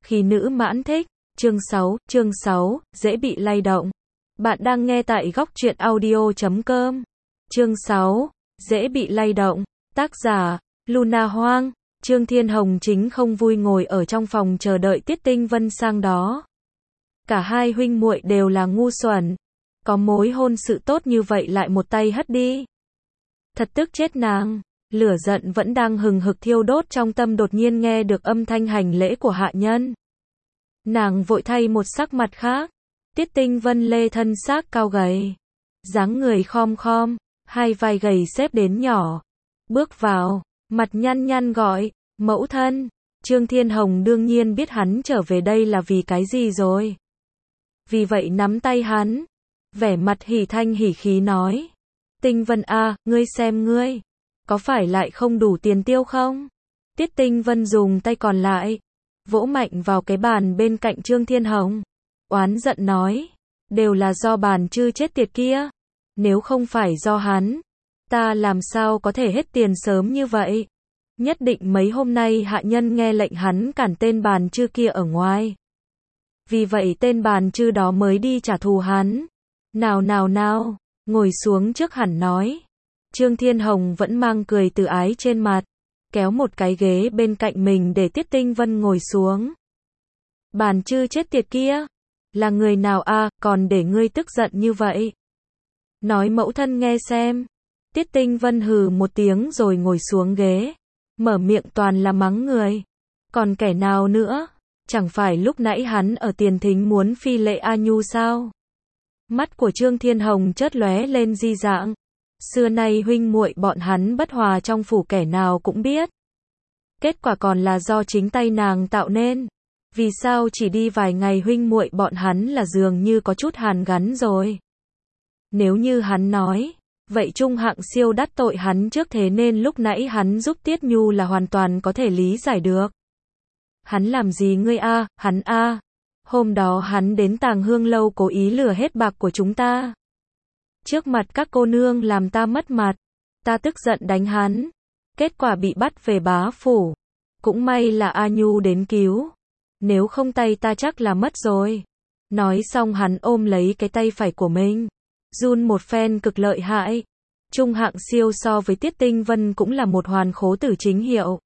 Khi nữ mãn thích. Chương 6, dễ bị lay động. Bạn đang nghe tại góc truyện audio.com. Chương 6, dễ bị lay động. Tác giả, Luna Hoang. Trương Thiên Hồng chính không vui ngồi ở trong phòng chờ đợi Tiết Tinh Vân sang đó. Cả hai huynh muội đều là ngu xuẩn. Có mối hôn sự tốt như vậy lại một tay hất đi. Thật tức chết nàng. Lửa giận vẫn đang hừng hực thiêu đốt trong tâm, đột nhiên nghe được âm thanh hành lễ của hạ nhân. Nàng vội thay một sắc mặt khác. Tiết Tinh Vân lê thân xác cao gầy, dáng người khom khom, hai vai gầy xếp đến nhỏ. Bước vào, mặt nhăn nhăn gọi, mẫu thân. Trương Thiên Hồng đương nhiên biết hắn trở về đây là vì cái gì rồi. Vì vậy nắm tay hắn, vẻ mặt hỉ thanh hỉ khí nói. Tinh Vân a, ngươi xem ngươi, có phải lại không đủ tiền tiêu không? Tiết Tinh Vân dùng tay còn lại, vỗ mạnh vào cái bàn bên cạnh Trương Thiên Hồng. Oán giận nói, đều là do bàn chư chết tiệt kia. Nếu không phải do hắn, ta làm sao có thể hết tiền sớm như vậy? Nhất định mấy hôm nay hạ nhân nghe lệnh hắn cản tên bàn chư kia ở ngoài. Vì vậy tên bàn chư đó mới đi trả thù hắn. Nào, ngồi xuống trước hẳn nói. Trương Thiên Hồng vẫn mang cười từ ái trên mặt, kéo một cái ghế bên cạnh mình để Tiết Tinh Vân ngồi xuống. Bàn chư chết tiệt kia, là người nào a, còn để ngươi tức giận như vậy? Nói mẫu thân nghe xem. Tiết Tinh Vân hừ một tiếng rồi ngồi xuống ghế, mở miệng toàn là mắng người. Còn kẻ nào nữa? Chẳng phải lúc nãy hắn ở tiền thính muốn phi lệ A Nhu sao? Mắt của Trương Thiên Hồng chớp lóe lên di dạng. Xưa nay huynh muội bọn hắn bất hòa trong phủ kẻ nào cũng biết. Kết quả còn là do chính tay nàng tạo nên. Vì sao chỉ đi vài ngày huynh muội bọn hắn là dường như có chút hàn gắn rồi. Nếu như hắn nói, vậy Trung Hạng Siêu đắc tội hắn trước, thế nên lúc nãy hắn giúp Tiết Nhu là hoàn toàn có thể lý giải được. Hắn làm gì ngươi a, hắn a? Hôm đó hắn đến Tàng Hương lâu cố ý lừa hết bạc của chúng ta. Trước mặt các cô nương làm ta mất mặt. Ta tức giận đánh hắn. Kết quả bị bắt về bá phủ. Cũng may là A Nhu đến cứu. Nếu không tay ta chắc là mất rồi. Nói xong hắn ôm lấy cái tay phải của mình, run một phen cực lợi hại. Trung Hạng Siêu so với Tiết Tinh Vân cũng là một hoàn khố tử chính hiệu.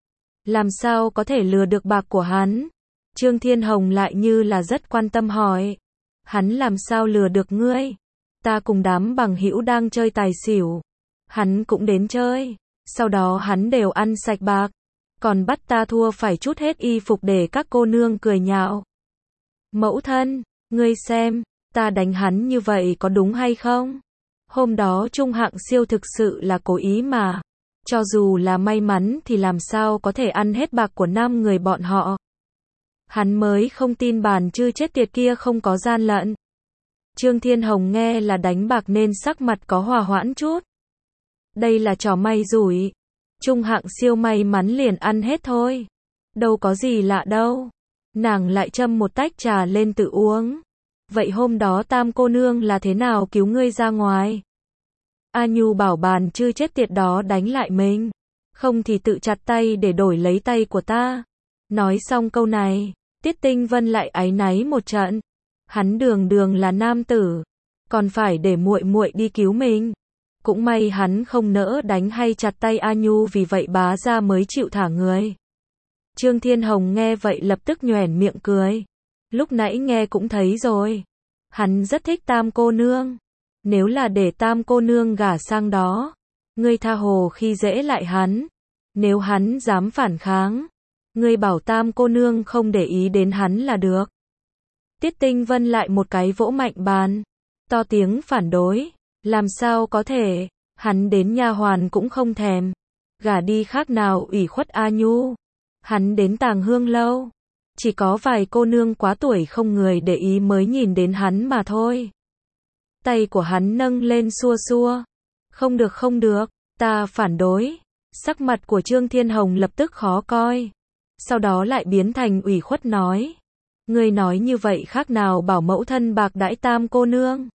Làm sao có thể lừa được bạc của hắn? Trương Thiên Hồng lại như là rất quan tâm hỏi. Hắn làm sao lừa được ngươi? Ta cùng đám bằng hữu đang chơi tài xỉu. Hắn cũng đến chơi. Sau đó hắn đều ăn sạch bạc. Còn bắt ta thua phải trút hết y phục để các cô nương cười nhạo. Mẫu thân, ngươi xem, ta đánh hắn như vậy có đúng hay không? Hôm đó Trung Hạng Siêu thực sự là cố ý mà. Cho dù là may mắn thì làm sao có thể ăn hết bạc của 5 người bọn họ. Hắn mới không tin bàn chư chết tiệt kia không có gian lận. Trương Thiên Hồng nghe là đánh bạc nên sắc mặt có hòa hoãn chút. Đây là trò may rủi. Trung Hạng Siêu may mắn liền ăn hết thôi. Đâu có gì lạ đâu. Nàng lại châm một tách trà lên tự uống. Vậy hôm đó Tam cô nương là thế nào cứu ngươi ra ngoài? A Nhu bảo bàn chư chết tiệt đó đánh lại mình. Không thì tự chặt tay để đổi lấy tay của ta. Nói xong câu này, Tiết Tinh Vân lại áy náy một trận. Hắn đường là nam tử, còn phải để muội muội đi cứu mình. Cũng may hắn không nỡ đánh hay chặt tay A Nhu, vì vậy bá gia mới chịu thả người. Trương Thiên Hồng nghe vậy lập tức nhoẻn miệng cười. Lúc nãy nghe cũng thấy rồi. Hắn rất thích Tam cô nương. Nếu là để Tam cô nương gả sang đó, ngươi tha hồ khi dễ lại hắn. Nếu hắn dám phản kháng, ngươi bảo Tam cô nương không để ý đến hắn là được. Tiết Tinh Vân lại một cái vỗ mạnh bàn, to tiếng phản đối. Làm sao có thể, hắn đến nha hoàn cũng không thèm. Gả đi khác nào ủy khuất A Nhu. Hắn đến Tàng Hương lâu, chỉ có vài cô nương quá tuổi không người để ý mới nhìn đến hắn mà thôi. Tay của hắn nâng lên xua xua. Không được, ta phản đối. Sắc mặt của Trương Thiên Hồng lập tức khó coi. Sau đó lại biến thành ủy khuất nói. Ngươi nói như vậy khác nào bảo mẫu thân bạc đãi Tam cô nương.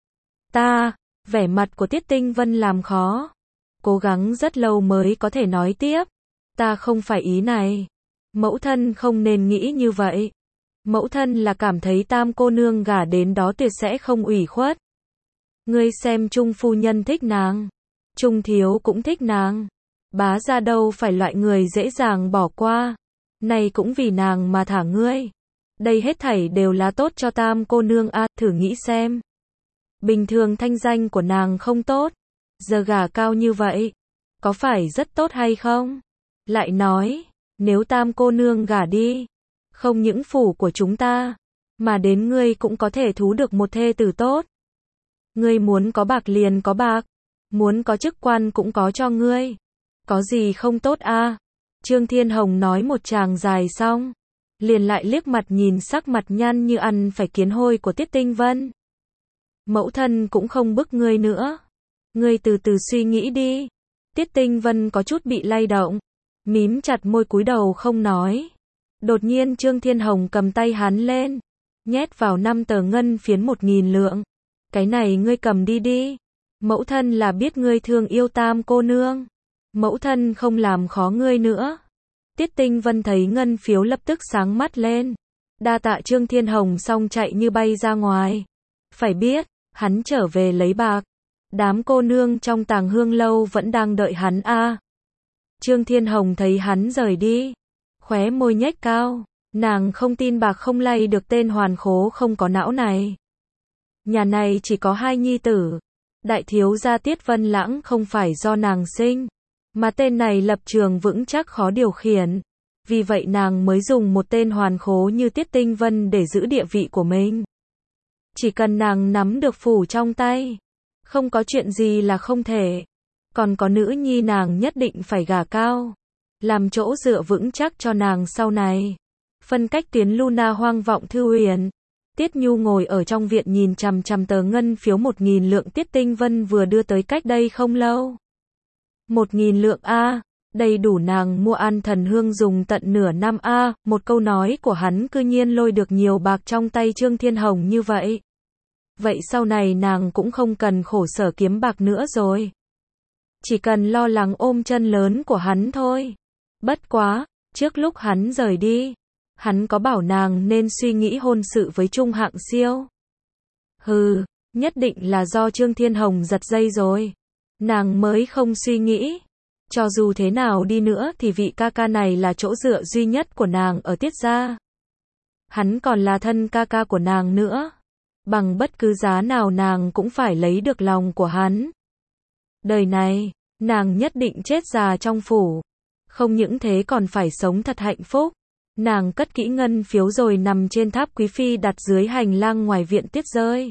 Vẻ mặt của Tiết Tinh Vân làm khó. Cố gắng rất lâu mới có thể nói tiếp. Ta không phải ý này. Mẫu thân không nên nghĩ như vậy. Mẫu thân là cảm thấy Tam cô nương gả đến đó tuyệt sẽ không ủy khuất. Ngươi xem Trung phu nhân thích nàng. Trung thiếu cũng thích nàng. Bá gia đâu phải loại người dễ dàng bỏ qua. Này cũng vì nàng mà thả ngươi. Đây hết thảy đều là tốt cho Tam cô nương a, thử nghĩ xem. Bình thường thanh danh của nàng không tốt. Giờ gả cao như vậy. Có phải rất tốt hay không? Lại nói, nếu Tam cô nương gả đi. Không những phủ của chúng ta. Mà đến ngươi cũng có thể thú được một thê tử tốt. Ngươi muốn có bạc liền có bạc. Muốn có chức quan cũng có cho ngươi. Có gì không tốt a? Trương Thiên Hồng nói một tràng dài xong. Liền lại liếc mặt nhìn sắc mặt nhăn như ăn phải kiến hôi của Tiết Tinh Vân. Mẫu thân cũng không bức ngươi nữa. Ngươi từ từ suy nghĩ đi. Tiết Tinh Vân có chút bị lay động. Mím chặt môi cúi đầu không nói. Đột nhiên Trương Thiên Hồng cầm tay hắn lên. Nhét vào 5 tờ ngân phiến 1.000 lượng. Cái này ngươi cầm đi đi. Mẫu thân là biết ngươi thương yêu Tam cô nương. Mẫu thân không làm khó ngươi nữa. Tiết Tinh Vân thấy ngân phiếu lập tức sáng mắt lên. Đa tạ Trương Thiên Hồng xong chạy như bay ra ngoài. Phải biết, hắn trở về lấy bạc. Đám cô nương trong Tàng Hương lâu vẫn đang đợi hắn a. Trương Thiên Hồng thấy hắn rời đi. Khóe môi nhếch cao. Nàng không tin bạc không lay được tên hoàn khố không có não này. Nhà này chỉ có 2 nhi tử. Đại thiếu gia Tiết Vân Lãng không phải do nàng sinh. Mà tên này lập trường vững chắc khó điều khiển. Vì vậy nàng mới dùng một tên hoàn khố như Tiết Tinh Vân để giữ địa vị của mình. Chỉ cần nàng nắm được phủ trong tay. Không có chuyện gì là không thể. Còn có nữ nhi nàng nhất định phải gả cao. Làm chỗ dựa vững chắc cho nàng sau này. Phân cách tuyến Luna hoang vọng thư huyền. Tiết Nhu ngồi ở trong viện nhìn chằm chằm tờ ngân phiếu 1.000 lượng Tiết Tinh Vân vừa đưa tới cách đây không lâu. 1.000 lượng a, đầy đủ nàng mua An Thần Hương dùng tận nửa năm a. Một câu nói của hắn cư nhiên lôi được nhiều bạc trong tay Trương Thiên Hồng như vậy. Vậy sau này nàng cũng không cần khổ sở kiếm bạc nữa rồi. Chỉ cần lo lắng ôm chân lớn của hắn thôi. Bất quá, trước lúc hắn rời đi, hắn có bảo nàng nên suy nghĩ hôn sự với Trung Hạng Siêu. Hừ, nhất định là do Trương Thiên Hồng giật dây rồi. Nàng mới không suy nghĩ. Cho dù thế nào đi nữa thì vị ca ca này là chỗ dựa duy nhất của nàng ở Tiết gia. Hắn còn là thân ca ca của nàng nữa. Bằng bất cứ giá nào nàng cũng phải lấy được lòng của hắn. Đời này, nàng nhất định chết già trong phủ. Không những thế còn phải sống thật hạnh phúc. Nàng cất kỹ ngân phiếu rồi nằm trên tháp quý phi đặt dưới hành lang ngoài viện Tiết rơi.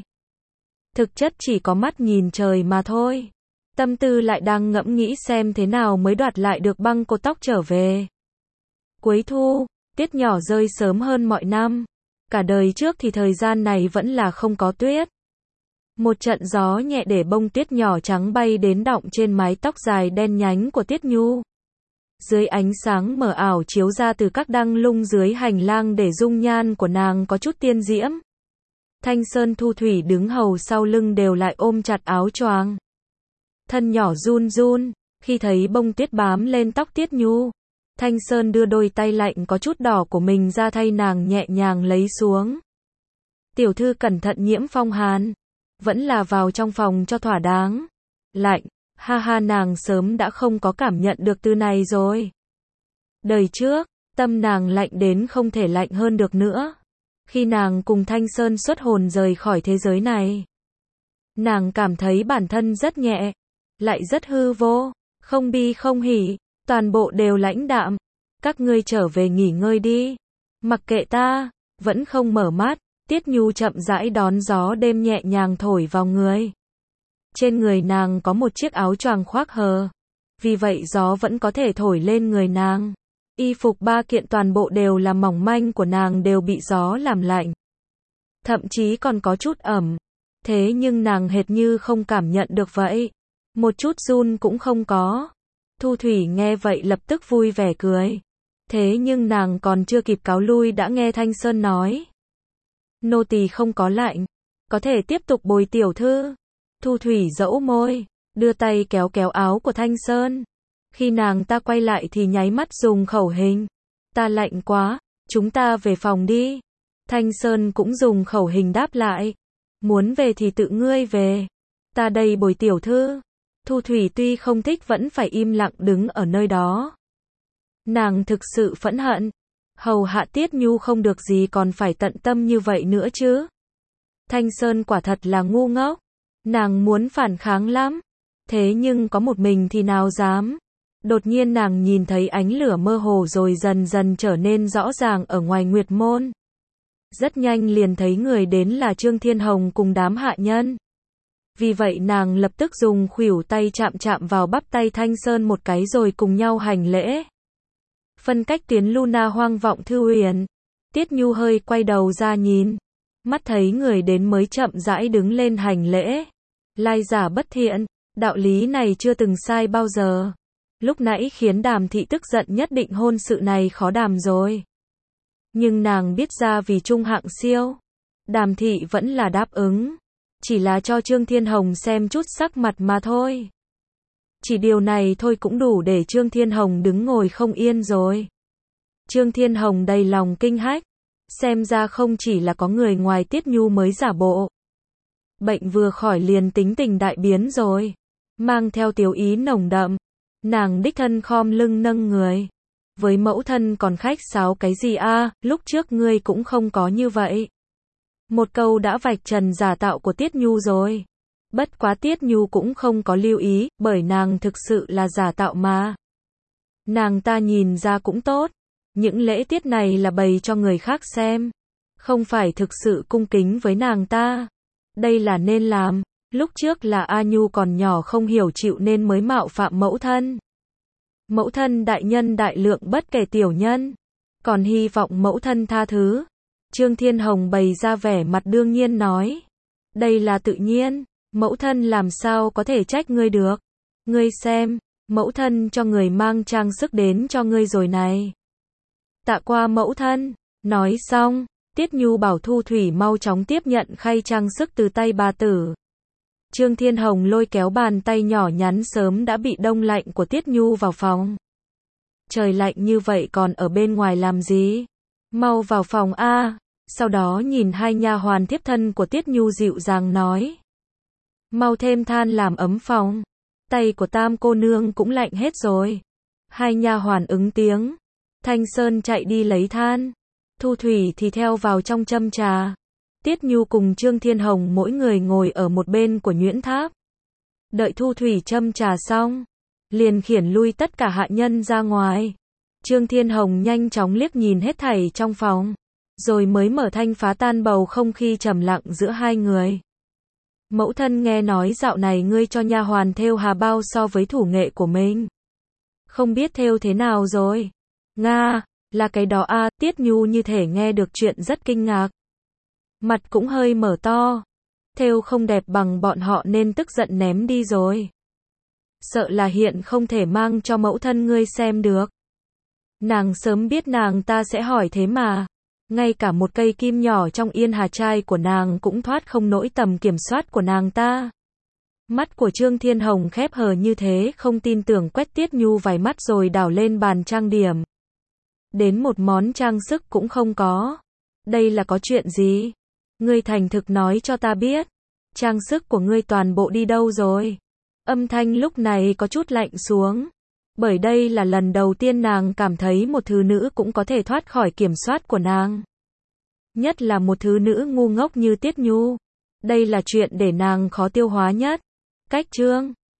Thực chất chỉ có mắt nhìn trời mà thôi. Tâm tư lại đang ngẫm nghĩ xem thế nào mới đoạt lại được băng cột tóc trở về. Cuối thu, Tiết nhỏ rơi sớm hơn mọi năm. Cả đời trước thì thời gian này vẫn là không có tuyết. Một trận gió nhẹ để bông tuyết nhỏ trắng bay đến đọng trên mái tóc dài đen nhánh của Tiết Nhu. Dưới ánh sáng mờ ảo chiếu ra từ các đăng lung dưới hành lang để dung nhan của nàng có chút tiên diễm. Thanh Sơn Thu Thủy đứng hầu sau lưng đều lại ôm chặt áo choàng. Thân nhỏ run run, khi thấy bông tuyết bám lên tóc Tiết Nhu. Thanh Sơn đưa đôi tay lạnh có chút đỏ của mình ra thay nàng nhẹ nhàng lấy xuống. Tiểu thư cẩn thận nhiễm phong hàn. Vẫn là vào trong phòng cho thỏa đáng. Lạnh, ha ha nàng sớm đã không có cảm nhận được từ này rồi. Đời trước, tâm nàng lạnh đến không thể lạnh hơn được nữa. Khi nàng cùng Thanh Sơn xuất hồn rời khỏi thế giới này. Nàng cảm thấy bản thân rất nhẹ, lại rất hư vô, không bi không hỉ, toàn bộ đều lãnh đạm. Các ngươi trở về nghỉ ngơi đi. Mặc kệ ta, vẫn không mở mắt. Tiết Nhu chậm rãi đón gió đêm nhẹ nhàng thổi vào người. Trên người nàng có một chiếc áo choàng khoác hờ. Vì vậy gió vẫn có thể thổi lên người nàng. Y phục 3 kiện toàn bộ đều là mỏng manh của nàng đều bị gió làm lạnh. Thậm chí còn có chút ẩm. Thế nhưng nàng hệt như không cảm nhận được vậy. Một chút run cũng không có. Thu Thủy nghe vậy lập tức vui vẻ cười. Thế nhưng nàng còn chưa kịp cáo lui đã nghe Thanh Sơn nói. Nô tỳ không có lạnh. Có thể tiếp tục bồi tiểu thư. Thu Thủy dẫu môi. Đưa tay kéo kéo áo của Thanh Sơn. Khi nàng ta quay lại thì nháy mắt dùng khẩu hình. Ta lạnh quá, chúng ta về phòng đi. Thanh Sơn cũng dùng khẩu hình đáp lại. Muốn về thì tự ngươi về. Ta đây bồi tiểu thư. Thu Thủy tuy không thích vẫn phải im lặng đứng ở nơi đó. Nàng thực sự phẫn hận. Hầu hạ Tiết Nhu không được gì còn phải tận tâm như vậy nữa chứ. Thanh Sơn quả thật là ngu ngốc. Nàng muốn phản kháng lắm. Thế nhưng có một mình thì nào dám. Đột nhiên nàng nhìn thấy ánh lửa mơ hồ rồi dần dần trở nên rõ ràng ở ngoài Nguyệt Môn. Rất nhanh liền thấy người đến là Trương Thiên Hồng cùng đám hạ nhân. Vì vậy nàng lập tức dùng khuỷu tay chạm chạm vào bắp tay Thanh Sơn một cái rồi cùng nhau hành lễ. Phân cách tuyến Luna hoang vọng thư huyền. Tiết Nhu hơi quay đầu ra nhìn. Mắt thấy người đến mới chậm rãi đứng lên hành lễ. Lai giả bất thiện, đạo lý này chưa từng sai bao giờ. Lúc nãy khiến Đàm Thị tức giận nhất định hôn sự này khó đàm rồi. Nhưng nàng biết ra vì trung hạng siêu. Đàm Thị vẫn là đáp ứng. Chỉ là cho Trương Thiên Hồng xem chút sắc mặt mà thôi. Chỉ điều này thôi cũng đủ để Trương Thiên Hồng đứng ngồi không yên rồi. Trương Thiên Hồng đầy lòng kinh hách. Xem ra không chỉ là có người ngoài Tiết Nhu mới giả bộ. Bệnh vừa khỏi liền tính tình đại biến rồi. Mang theo tiểu ý nồng đậm. Nàng đích thân khom lưng nâng người. Với mẫu thân còn khách sáo cái gì a, lúc trước ngươi cũng không có như vậy. Một câu đã vạch trần giả tạo của Tiết Nhu rồi. Bất quá Tiết Nhu cũng không có lưu ý, bởi nàng thực sự là giả tạo mà. Nàng ta nhìn ra cũng tốt. Những lễ tiết này là bày cho người khác xem. Không phải thực sự cung kính với nàng ta. Đây là nên làm. Lúc trước là A Nhu còn nhỏ không hiểu chịu nên mới mạo phạm mẫu thân. Mẫu thân đại nhân đại lượng bất kể tiểu nhân. Còn hy vọng mẫu thân tha thứ. Trương Thiên Hồng bày ra vẻ mặt đương nhiên nói. Đây là tự nhiên. Mẫu thân làm sao có thể trách ngươi được. Ngươi xem, mẫu thân cho người mang trang sức đến cho ngươi rồi này. Tạ qua mẫu thân. Nói xong, Tiết Nhu bảo Thu Thủy mau chóng tiếp nhận khay trang sức từ tay bà tử. Trương Thiên Hồng lôi kéo bàn tay nhỏ nhắn sớm đã bị đông lạnh của Tiết Nhu vào phòng. Trời lạnh như vậy còn ở bên ngoài làm gì? Mau vào phòng a. Sau đó nhìn hai nha hoàn tiếp thân của Tiết Nhu dịu dàng nói. Mau thêm than làm ấm phòng. Tay của Tam cô nương cũng lạnh hết rồi. Hai nha hoàn ứng tiếng. Thanh Sơn chạy đi lấy than. Thu Thủy thì theo vào trong châm trà. Tiết Nhu cùng Trương Thiên Hồng mỗi người ngồi ở một bên của nhuyễn tháp. Đợi Thu Thủy châm trà xong, liền khiển lui tất cả hạ nhân ra ngoài. Trương Thiên Hồng nhanh chóng liếc nhìn hết thảy trong phòng, rồi mới mở thanh phá tan bầu không khí trầm lặng giữa hai người. Mẫu thân nghe nói dạo này ngươi cho nha hoàn thêu hà bao so với thủ nghệ của mình. Không biết thêu thế nào rồi? Nga, là cái đó a. Tiết Nhu như thể nghe được chuyện rất kinh ngạc. Mặt cũng hơi mở to. Thêu không đẹp bằng bọn họ nên tức giận ném đi rồi. Sợ là hiện không thể mang cho mẫu thân ngươi xem được. Nàng sớm biết nàng ta sẽ hỏi thế mà. Ngay cả một cây kim nhỏ trong yên hà trai của nàng cũng thoát không nổi tầm kiểm soát của nàng ta. Mắt của Trương Thiên Hồng khép hờ như thế không tin tưởng quét Tiết Nhu vài mắt rồi đảo lên bàn trang điểm. Đến một món trang sức cũng không có. Đây là có chuyện gì? Ngươi thành thực nói cho ta biết. Trang sức của ngươi toàn bộ đi đâu rồi? Âm thanh lúc này có chút lạnh xuống. Bởi đây là lần đầu tiên nàng cảm thấy một thứ nữ cũng có thể thoát khỏi kiểm soát của nàng. Nhất là một thứ nữ ngu ngốc như Tiết Nhu. Đây là chuyện để nàng khó tiêu hóa nhất. Cách Trương